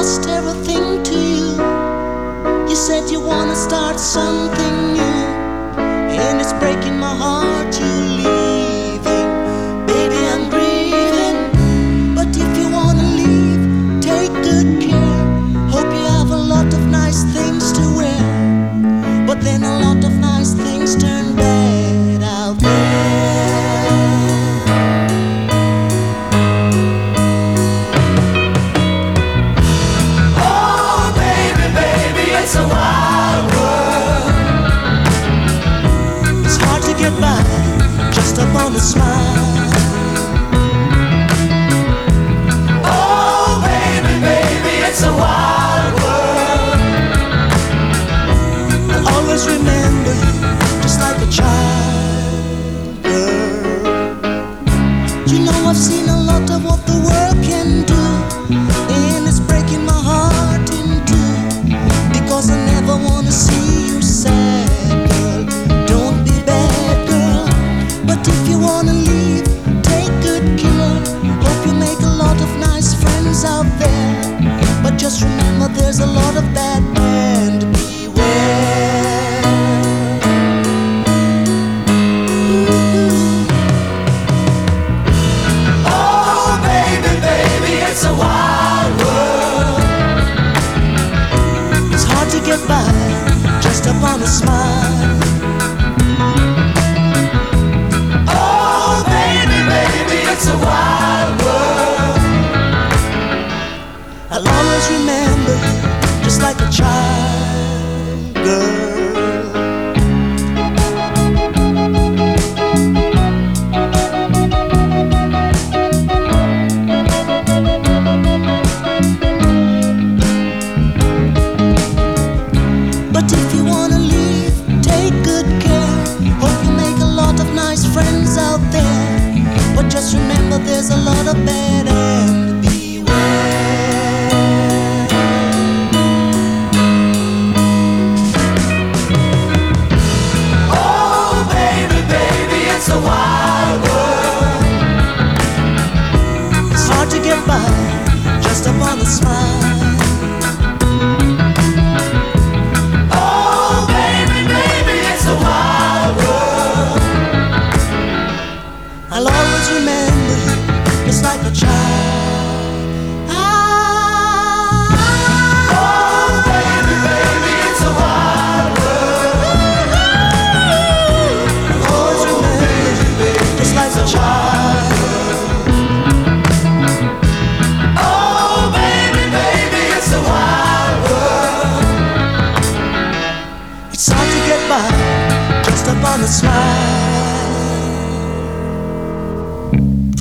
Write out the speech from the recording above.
lost everything to you. You said you wanna start something new, and it's breaking my heart you're leaving. Baby, I'm grieving, but if you wanna leave, take good care. Hope you have a lot of nice things to wear, but then a lot of nice things turn bad out there. Oh, baby, baby, it's a wild world. It's hard to get by just upon a smile. Oh, baby, baby, it's a wild world. I'll always remember you just like a child, girl. You know I've seen a lot of what the world can do, and it's breaking my heart in two, because I never wanna see you sad, girl. Don't be bad, girl. But if you wanna leave, take good care. Hope you make a lot of nice friends out there, but just remember there's a lot of bad and beware. Oh, baby, baby, it's a wild world. It's hard to get by just upon a smile. Oh, baby, baby, it's a wild world. I'll always remember you just like a child, girl. But if you wanna leave, take good care. Hope you make a lot of nice friends out there, but just remember there's a lot of bad and beware. Oh, baby, baby, it's a wild world. It's hard to get by just upon a smile. Oh, baby, baby, it's a wild world. I'll always remember you just like a child. Oh, baby, baby, it's a wild world. I'll always remember you just like a child. Oh, baby, baby, it's a wild world. It's hard to get by just upon a smile.